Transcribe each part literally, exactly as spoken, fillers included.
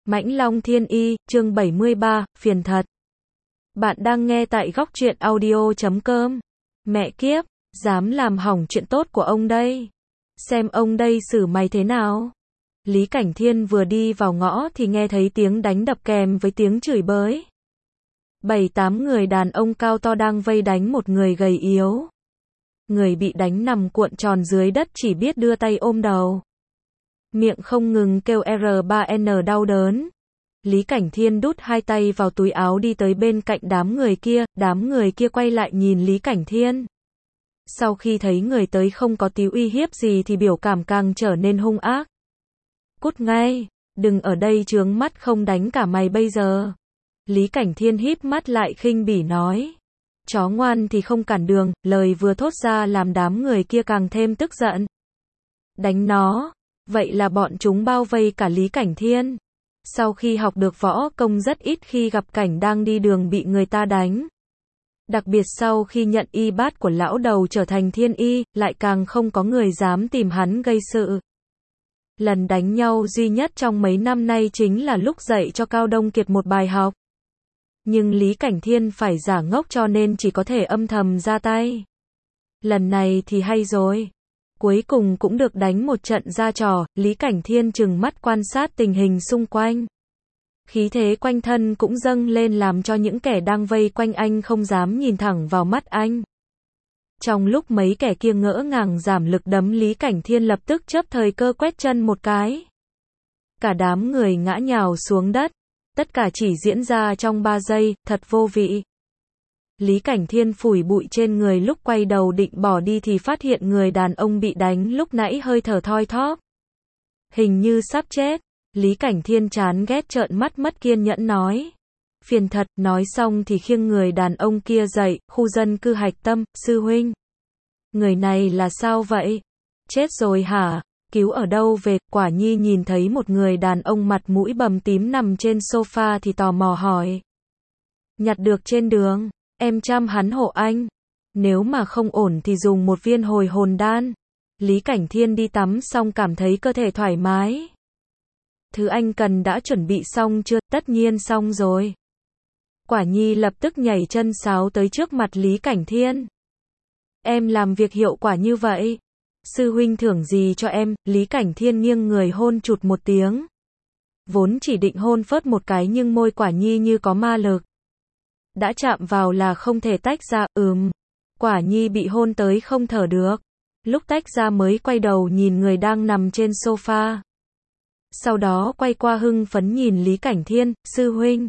Mãnh Long Thiên Y, chương bảy mươi ba, phiền thật. Bạn đang nghe tại góc truyện audio chấm com. Mẹ kiếp, dám làm hỏng chuyện tốt của ông đây. Xem ông đây xử mày thế nào. Lý Cảnh Thiên vừa đi vào ngõ thì nghe thấy tiếng đánh đập kèm với tiếng chửi bới. Bảy tám người đàn ông cao to đang vây đánh một người gầy yếu. Người bị đánh nằm cuộn tròn dưới đất chỉ biết đưa tay ôm đầu. Miệng không ngừng kêu R ba N đau đớn. Lý Cảnh Thiên đút hai tay vào túi áo đi tới bên cạnh đám người kia, đám người kia quay lại nhìn Lý Cảnh Thiên. Sau khi thấy người tới không có tí uy hiếp gì thì biểu cảm càng trở nên hung ác. Cút ngay, đừng ở đây chướng mắt không đánh cả mày bây giờ. Lý Cảnh Thiên híp mắt lại khinh bỉ nói. Chó ngoan thì không cản đường, lời vừa thốt ra làm đám người kia càng thêm tức giận. Đánh nó. Vậy là bọn chúng bao vây cả Lý Cảnh Thiên. Sau khi học được võ công rất ít khi gặp cảnh đang đi đường bị người ta đánh. Đặc biệt sau khi nhận y bát của lão đầu trở thành thiên y, lại càng không có người dám tìm hắn gây sự. Lần đánh nhau duy nhất trong mấy năm nay chính là lúc dạy cho Cao Đông Kiệt một bài học. Nhưng Lý Cảnh Thiên phải giả ngốc cho nên chỉ có thể âm thầm ra tay. Lần này thì hay rồi. Cuối cùng cũng được đánh một trận ra trò, Lý Cảnh Thiên trừng mắt quan sát tình hình xung quanh. Khí thế quanh thân cũng dâng lên làm cho những kẻ đang vây quanh anh không dám nhìn thẳng vào mắt anh. Trong lúc mấy kẻ kia ngỡ ngàng giảm lực đấm Lý Cảnh Thiên lập tức chớp thời cơ quét chân một cái. Cả đám người ngã nhào xuống đất. Tất cả chỉ diễn ra trong ba giây, thật vô vị. Lý Cảnh Thiên phủi bụi trên người lúc quay đầu định bỏ đi thì phát hiện người đàn ông bị đánh lúc nãy hơi thở thoi thóp. Hình như sắp chết. Lý Cảnh Thiên chán ghét trợn mắt mất kiên nhẫn nói. Phiền thật, nói xong thì khiêng người đàn ông kia dậy, khu dân cư Hạch Tâm, sư huynh. Người này là sao vậy? Chết rồi hả? Cứu ở đâu về? Quả Nhi nhìn thấy một người đàn ông mặt mũi bầm tím nằm trên sofa thì tò mò hỏi. Nhặt được trên đường. Em chăm hắn hộ anh. Nếu mà không ổn thì dùng một viên hồi hồn đan. Lý Cảnh Thiên đi tắm xong cảm thấy cơ thể thoải mái. Thứ anh cần đã chuẩn bị xong chưa? Tất nhiên xong rồi. Quả Nhi lập tức nhảy chân sáo tới trước mặt Lý Cảnh Thiên. Em làm việc hiệu quả như vậy. Sư huynh thưởng gì cho em? Lý Cảnh Thiên nghiêng người hôn chụt một tiếng. Vốn chỉ định hôn phớt một cái nhưng môi Quả Nhi như có ma lực. Đã chạm vào là không thể tách ra, ừm. Quả Nhi bị hôn tới không thở được. Lúc tách ra mới quay đầu nhìn người đang nằm trên sofa. Sau đó quay qua hưng phấn nhìn Lý Cảnh Thiên, sư huynh.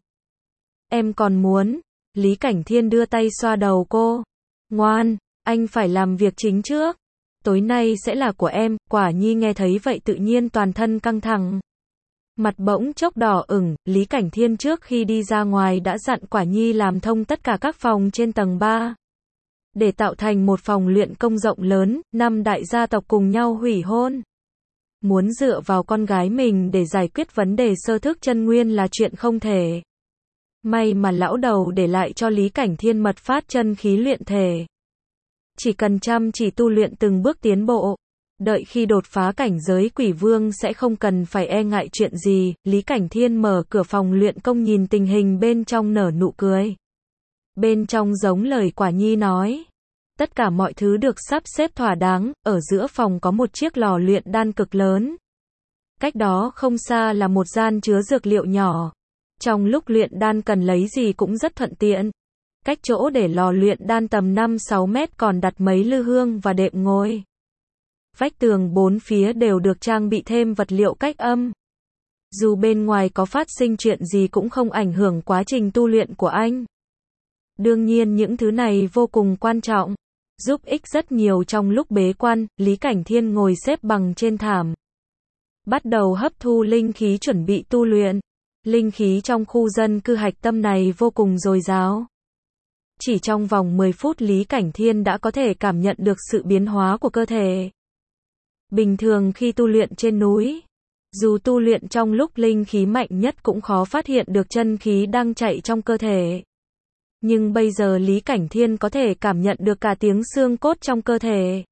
Em còn muốn. Lý Cảnh Thiên đưa tay xoa đầu cô. Ngoan, anh phải làm việc chính trước. Tối nay sẽ là của em. Quả Nhi nghe thấy vậy tự nhiên toàn thân căng thẳng. Mặt bỗng chốc đỏ ửng, Lý Cảnh Thiên trước khi đi ra ngoài đã dặn Quả Nhi làm thông tất cả các phòng trên tầng ba. Để tạo thành một phòng luyện công rộng lớn, năm đại gia tộc cùng nhau hủy hôn. Muốn dựa vào con gái mình để giải quyết vấn đề sơ thức chân nguyên là chuyện không thể. May mà lão đầu để lại cho Lý Cảnh Thiên mật phát chân khí luyện thể. Chỉ cần chăm chỉ tu luyện từng bước tiến bộ. Đợi khi đột phá cảnh giới quỷ vương sẽ không cần phải e ngại chuyện gì. Lý Cảnh Thiên mở cửa phòng luyện công nhìn tình hình bên trong nở nụ cười. Bên trong giống lời Quả Nhi nói. Tất cả mọi thứ được sắp xếp thỏa đáng, ở giữa phòng có một chiếc lò luyện đan cực lớn. Cách đó không xa là một gian chứa dược liệu nhỏ. Trong lúc luyện đan cần lấy gì cũng rất thuận tiện. Cách chỗ để lò luyện đan tầm năm sáu mét còn đặt mấy lư hương và đệm ngồi. Vách tường bốn phía đều được trang bị thêm vật liệu cách âm. Dù bên ngoài có phát sinh chuyện gì cũng không ảnh hưởng quá trình tu luyện của anh. Đương nhiên những thứ này vô cùng quan trọng, giúp ích rất nhiều trong lúc bế quan. Lý Cảnh Thiên ngồi xếp bằng trên thảm. Bắt đầu hấp thu linh khí chuẩn bị tu luyện. Linh khí trong khu dân cư Hạch Tâm này vô cùng dồi dào. Chỉ trong vòng mười phút Lý Cảnh Thiên đã có thể cảm nhận được sự biến hóa của cơ thể. Bình thường khi tu luyện trên núi, dù tu luyện trong lúc linh khí mạnh nhất cũng khó phát hiện được chân khí đang chạy trong cơ thể. Nhưng bây giờ Lý Cảnh Thiên có thể cảm nhận được cả tiếng xương cốt trong cơ thể.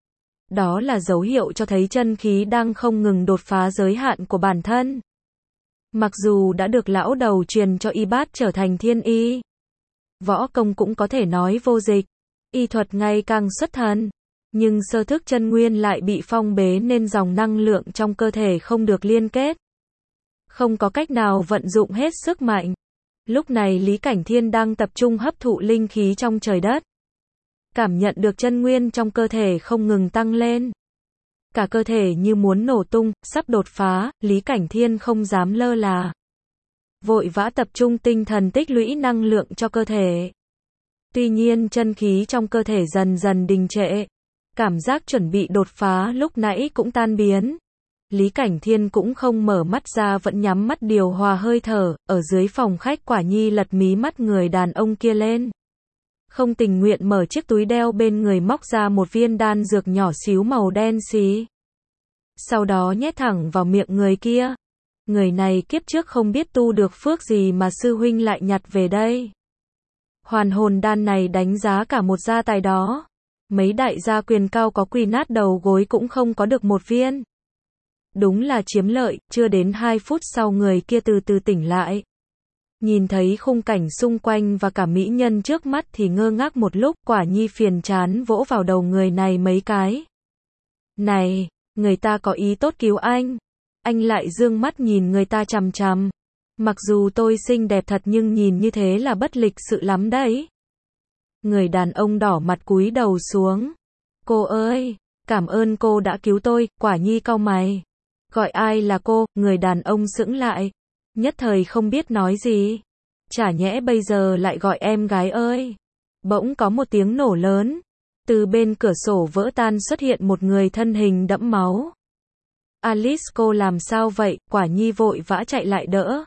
Đó là dấu hiệu cho thấy chân khí đang không ngừng đột phá giới hạn của bản thân. Mặc dù đã được lão đầu truyền cho y bát trở thành thiên y, võ công cũng có thể nói vô dịch, y thuật ngày càng xuất thần, nhưng sơ thức chân nguyên lại bị phong bế nên dòng năng lượng trong cơ thể không được liên kết, không có cách nào vận dụng hết sức mạnh. Lúc này Lý Cảnh Thiên đang tập trung hấp thụ linh khí trong trời đất, cảm nhận được chân nguyên trong cơ thể không ngừng tăng lên. Cả cơ thể như muốn nổ tung, sắp đột phá, Lý Cảnh Thiên không dám lơ là. Vội vã tập trung tinh thần tích lũy năng lượng cho cơ thể. Tuy nhiên chân khí trong cơ thể dần dần đình trệ. Cảm giác chuẩn bị đột phá lúc nãy cũng tan biến. Lý Cảnh Thiên cũng không mở mắt ra, vẫn nhắm mắt điều hòa hơi thở. Ở dưới phòng khách Quả Nhi lật mí mắt người đàn ông kia lên. Không tình nguyện mở chiếc túi đeo bên người, móc ra một viên đan dược nhỏ xíu màu đen xí. Sau đó nhét thẳng vào miệng người kia. Người này kiếp trước không biết tu được phước gì mà sư huynh lại nhặt về đây. Hoàn hồn đan này đánh giá cả một gia tài đó. Mấy đại gia quyền cao có quỳ nát đầu gối cũng không có được một viên. Đúng là chiếm lợi, chưa đến hai phút sau người kia từ từ tỉnh lại. Nhìn thấy khung cảnh xung quanh và cả mỹ nhân trước mắt thì ngơ ngác một lúc. Quả Nhi phiền chán vỗ vào đầu người này mấy cái. Này, người ta có ý tốt cứu anh. Anh lại dương mắt nhìn người ta chằm chằm. Mặc dù tôi xinh đẹp thật nhưng nhìn như thế là bất lịch sự lắm đấy. Người đàn ông đỏ mặt cúi đầu xuống. Cô ơi, cảm ơn cô đã cứu tôi. Quả Nhi cau mày. Gọi ai là cô? Người đàn ông sững lại. Nhất thời không biết nói gì. Chả nhẽ bây giờ lại gọi em gái ơi. Bỗng có một tiếng nổ lớn. Từ bên cửa sổ vỡ tan xuất hiện một người thân hình đẫm máu. Alice, cô làm sao vậy? Quả Nhi vội vã chạy lại đỡ.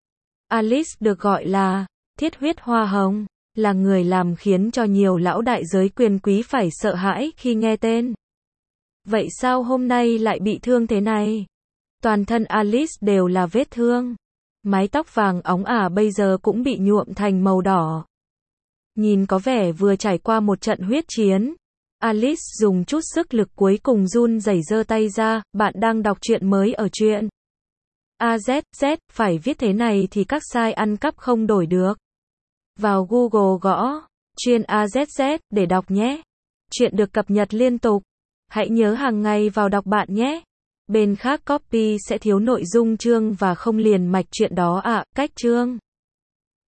Alice được gọi là Thiết Huyết Hoa Hồng, là người làm khiến cho nhiều lão đại giới quyền quý phải sợ hãi khi nghe tên. Vậy sao hôm nay lại bị thương thế này? Toàn thân Alice đều là vết thương. Mái tóc vàng óng ả bây giờ cũng bị nhuộm thành màu đỏ. Nhìn có vẻ vừa trải qua một trận huyết chiến. Alice dùng chút sức lực cuối cùng run rẩy giơ tay ra. Bạn đang đọc truyện mới ở truyện a zét zét, phải viết thế này thì các site ăn cắp không đổi được. Vào Google gõ truyện a zét zét để đọc nhé. Truyện được cập nhật liên tục. Hãy nhớ hàng ngày vào đọc bạn nhé. Bên khác copy sẽ thiếu nội dung chương và không liền mạch truyện đó ạ. À, cách chương